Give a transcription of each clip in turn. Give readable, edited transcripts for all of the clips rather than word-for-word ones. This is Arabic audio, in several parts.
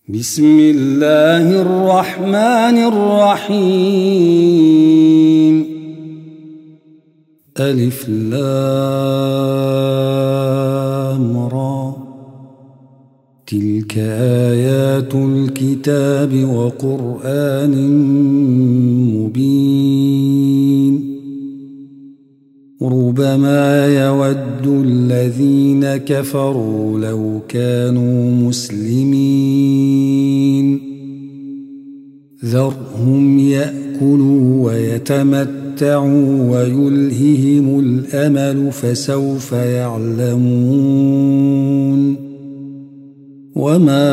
بسم الله الرحمن الرحيم. ألف لام را. تلك آيات الكتاب وقرآن مبين. ربما يود الذين كفروا لو كانوا مسلمين. ذرهم يأكلوا ويتمتعوا ويلههم الأمل فسوف يعلمون. وما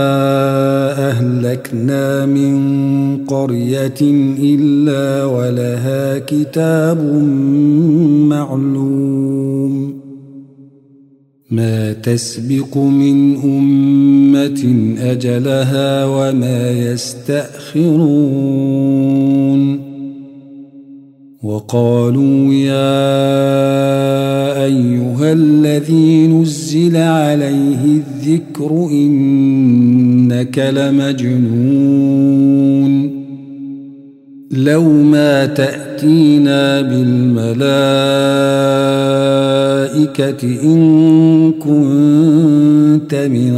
أهلكنا من قرية إلا ولها كتاب معلوم. ما تسبق من أمة أجلها وما يستأخرون. وقالوا يا أيها الذي نزل عليه الذكر إنك لمجنون. لو ما تأتينا بالملائكة إن كنت من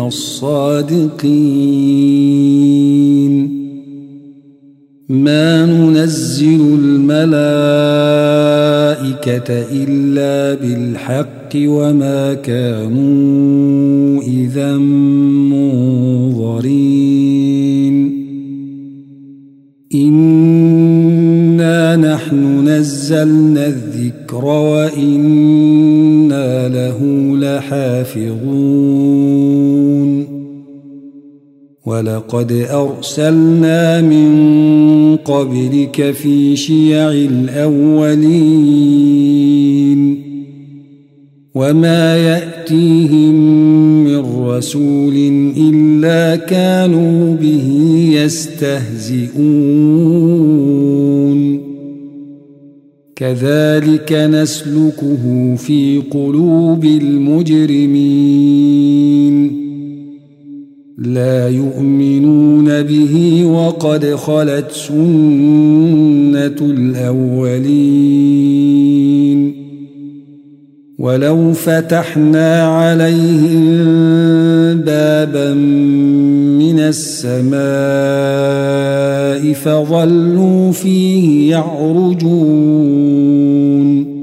الصادقين. ما ننزل الملائكة إلا بالحق وما كانوا إذا منظرين. إنا نحن نزلنا الذكر وإنا له لحافظون. ولقد أرسلنا من قبلك في شيع الأولين. وما يأتيهم من رسول إلا كانوا به يستهزئون. كذلك نسلكه في قلوب المجرمين. لا يؤمنون به وقد خلت سنة الأولين. ولو فتحنا عليهم بابا من السماء فظلوا فيه يعرجون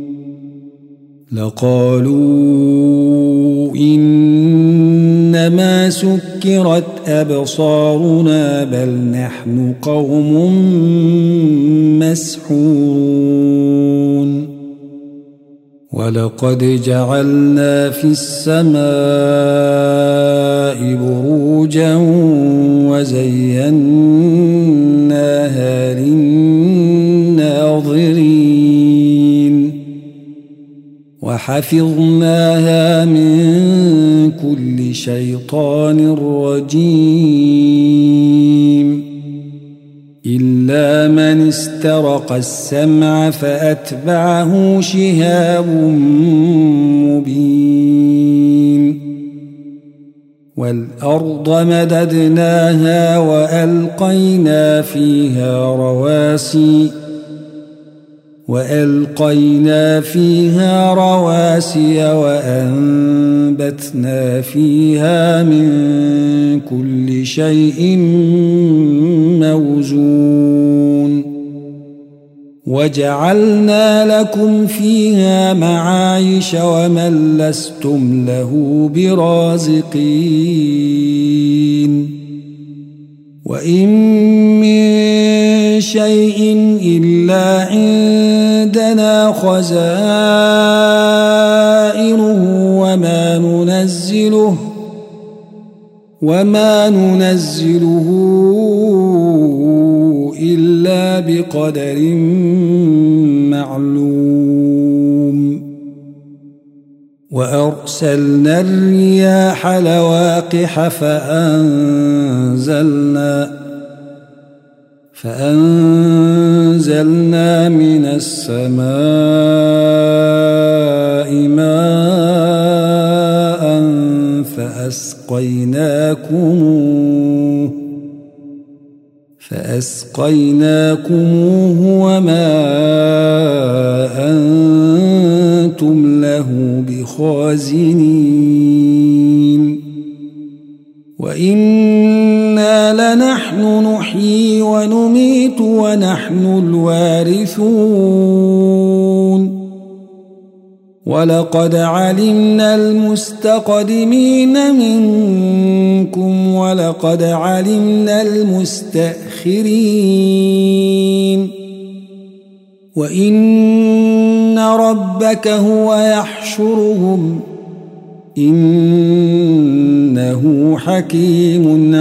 لقالوا إنما سكرت أبصارنا بل نحن قوم مسحورون. ولقد جعلنا في السماء بروجا وزيناها للناظرين. وحفظناها من كل شيطان رجيم. إلا من استرق السمع فأتبعه شهاب مبين. والأرض مددناها وألقينا فيها رواسي وأنبتنا فيها من كل شيء موزون. وجعلنا لكم فيها معايش ومن لستم له برازقين. وإن من شيء إلا عندنا خزائنه وما ننزله إلا بقدر معلوم. وأرسلنا الرياح لواقح فأنزلنا من السماء ماء فأسقيناكموه فأسقيناكموه وما أنتم له بخازنين وإنا لنحن نحيي ونميت ونحن الوارثون ولقد علمنا المستقدمين منكم ولقد علمنا المستأخرين وإن ربك هو يحشرهم إنه حكيم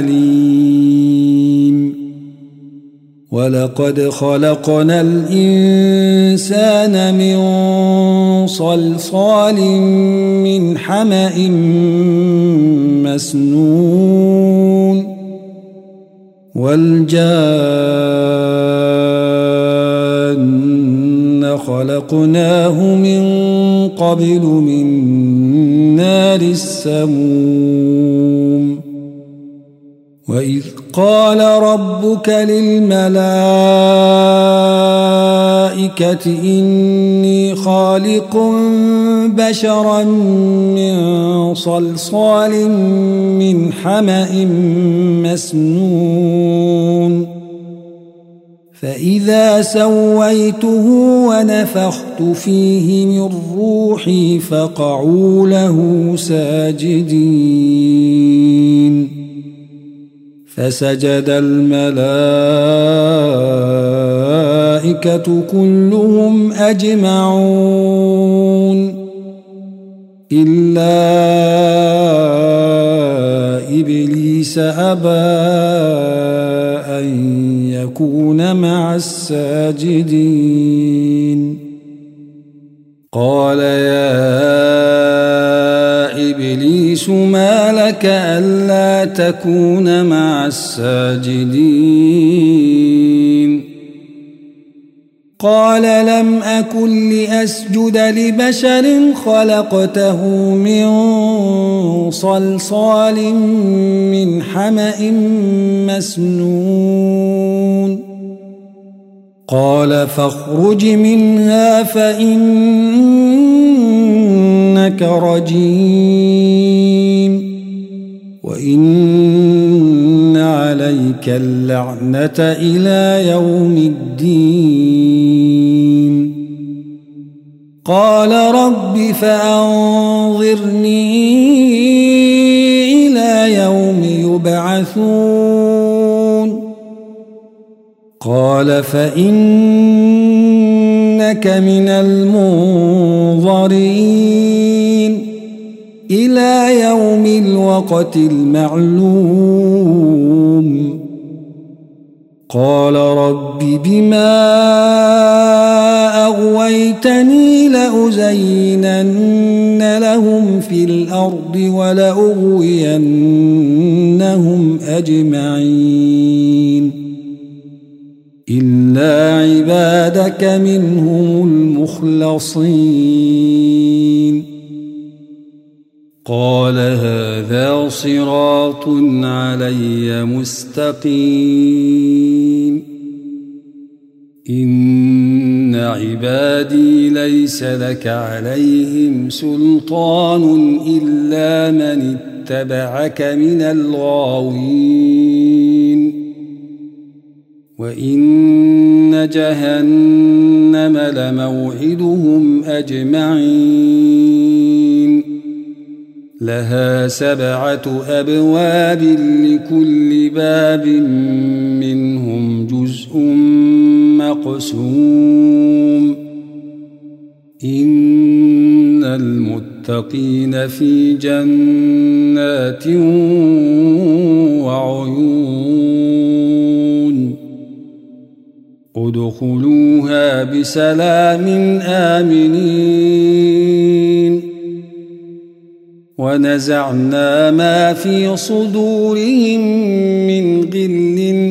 عليم ولقد خلقنا الإنسان من صلصال من حمأ مسنون والجان خلقناه من قبل من نار السموم وإذ قال ربك للملائكة إني خالق بشرا من صلصال من حمأ مسنون فإذا سويته ونفخت فيه من روحي فقعوا له ساجدين فسجد الملائكة كلهم أجمعون إلا إبليس أبى أن يكون مع الساجدين قال يا إبليس ما لك ألا تكون مع الساجدين قال لم أكن لأسجد لبشر خلقته من صلصال من حمأ مسنون قال فاخرج منها فإنك رجيم وإن عليك اللعنة إلى يوم الدين قال رب فأنظرني إلى يوم يبعثون قال فإنك من المنظرين إلى يوم الوقت المعلوم قال رب بما أغويتني لأزينن لهم في الأرض ولأغوينهم أجمعين إلا عبادك منهم المخلصين قال هذا صراط علي مستقيم إن عبادي ليس لك عليهم سلطان إلا من اتبعك من الغاوين وإن جهنم لموعدهم أجمعين لها 7 أبواب لكل باب منهم جزء مقسوم إن المتقين في جنات وعيون ادخلوها بسلام آمنين ونزعنا ما في صدورهم من غل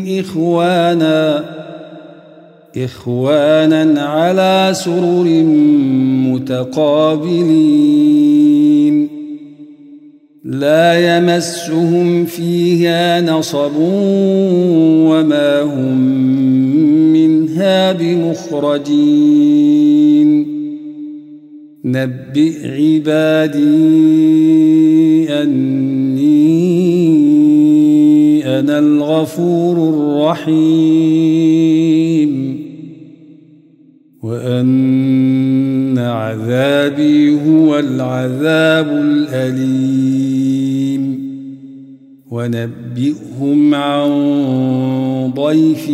إخوانا على سرر متقابلين لا يمسهم فيها نصب وما هم منها بمخرجين نبئ عبادي أني أنا الغفور الرحيم وأن عذابي هو العذاب الأليم ونبئهم عن ضيف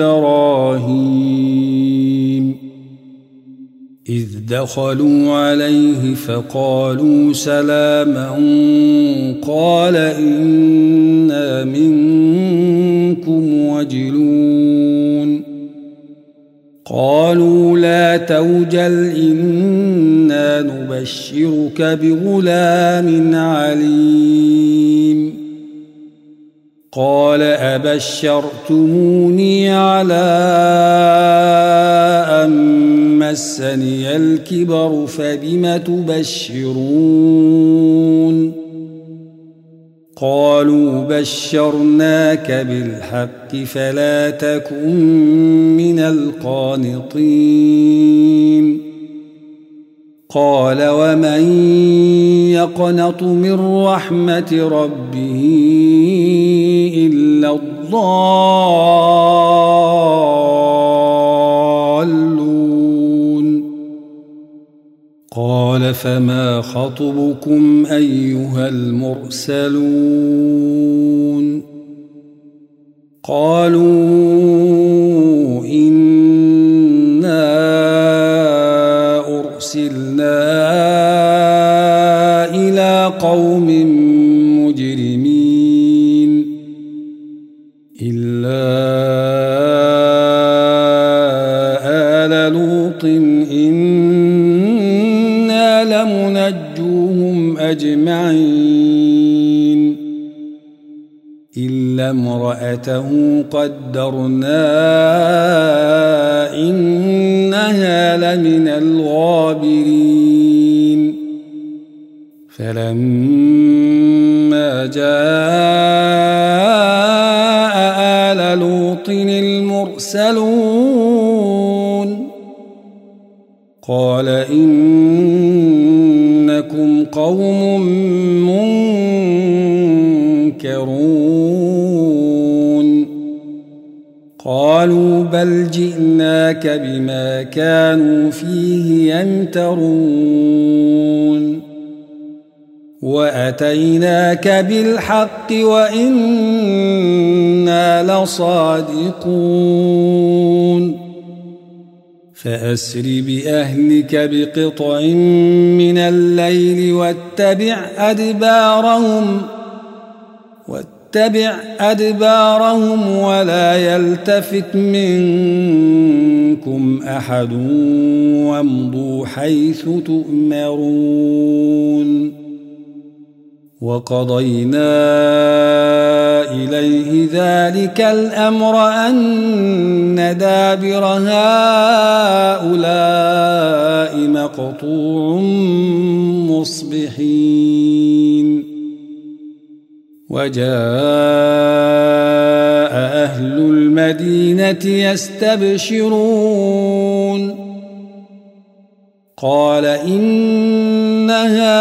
إبراهيم إذ دخلوا عليه فقالوا سلاما قال إنا منكم وجلون قالوا لا توجل إنا نبشرك بغلام عليم قال أبشرتموني على أن مسني الكبر فبم تبشرون قالوا بشرناك بالحق فلا تكن من القانطين قال ومن يقنط من رحمة ربه إلا الضالون قال فما خطبكم أيها المرسلون قالوا إنا أرسلنا إلى قوم مجرمين إلا آل لوط إنا لمنجوهم أجمعين إلا امرأته قدرنا إنها لمن الغابرين فلما جاء آل لوط المرسلون قال إنكم قوم منكرون قالوا بل جئناك بما كانوا فيه يمترون وأتيناك بالحق وإنا لصادقون فأسر بأهلك بقطع من الليل واتبع أدبارهم ولا يلتفت منكم أحد وامضوا حيث تؤمرون وقضينا إليه ذلك الأمر أن دابر هؤلاء مقطوع مصبحين وجاء أهل المدينة يستبشرون قال إن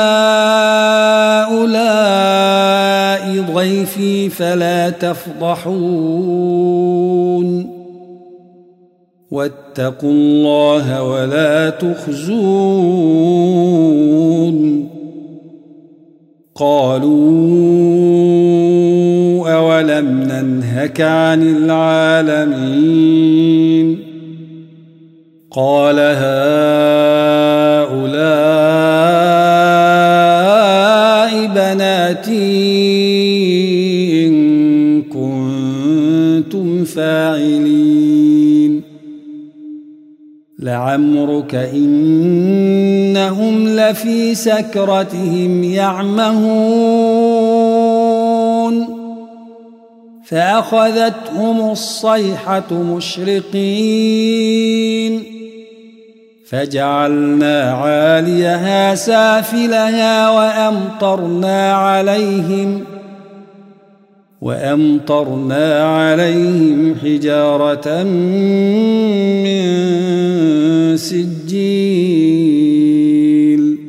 هؤلاء ضيفي فلا تفضحون واتقوا الله ولا تخزون قالوا أولم ننهك عن العالمين قال هؤلاء بناتي إن كنتم فاعلين لعمرك إنهم لفي سكرتهم يعمهون فأخذتهم الصيحة مشرقين فجعلنا عاليها سافلها وأمطرنا عليهم حجارة من سجيل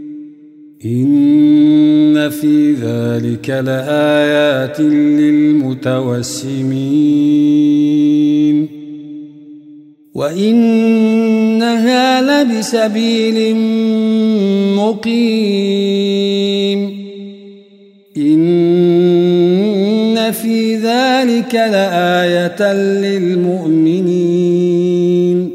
إن في ذلك لآيات للمتوسمين وإنها لبسبيل مقيم إن في ذلك لآية للمؤمنين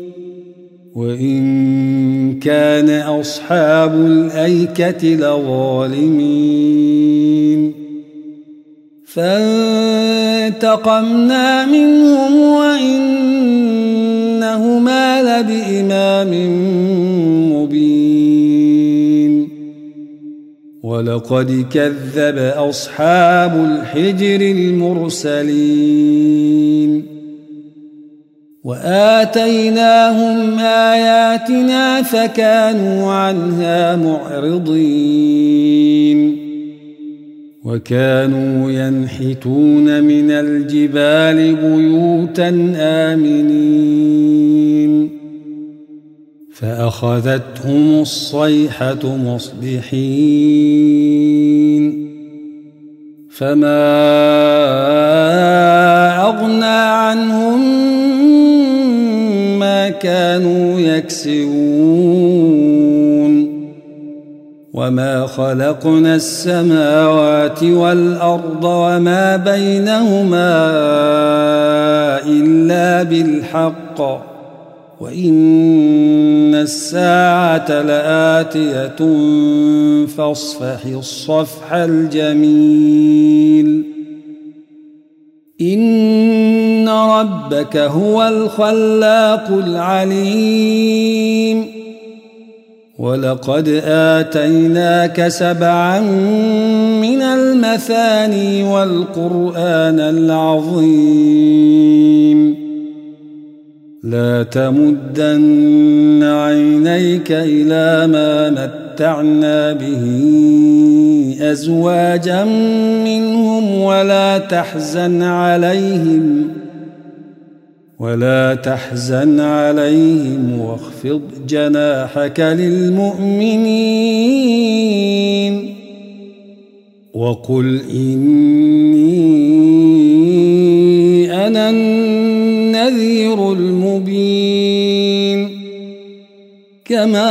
وإن كان أصحاب الأيكة لظالمين فانتقمنا منهم وإنهما لبإمام مبين ولقد كذب أصحاب الحجر المرسلين وآتيناهم آياتنا فكانوا عنها معرضين وكانوا ينحتون من الجبال بيوتا آمنين فأخذتهم الصيحة مصبحين فما أغنى عنهم ما كانوا يكسبون وما خلقنا السماوات والأرض وما بينهما إلا بالحق وإن الساعة لآتية فاصفح الصفح الجميل إن ربك هو الخلاق العليم ولقد آتيناك 7 من المثاني والقرآن العظيم لا تمدن عينيك إلى ما متعنا به أزواجا منهم ولا تحزن عليهم واخفض جناحك للمؤمنين وقل إني أنا النذير المبين كما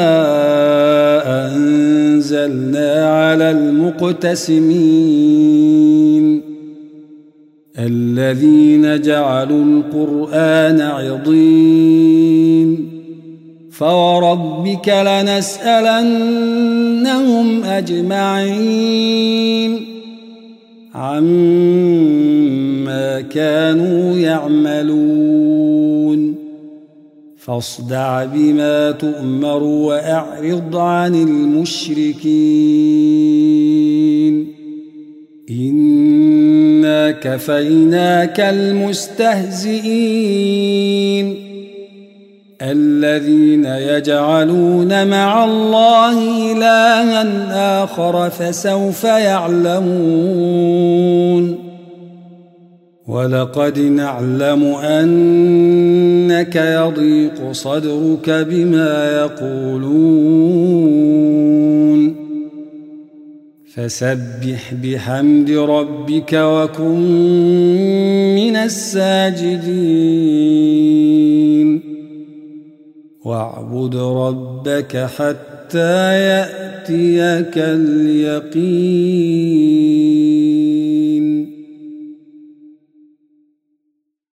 أنزلنا على المقتسمين الذين جعلوا القرآن عضين فوربك لنسألنهم أجمعين عما كانوا يعملون فاصدع بما تؤمر وأعرض عن المشركين إنا كفيناك المستهزئين الذين يجعلون مع الله إلها آخر فسوف يعلمون ولقد نعلم أنك يضيق صدرك بما يقولون فسبح بحمد ربك وكن من الساجدين واعبد ربك حتى يأتيك اليقين.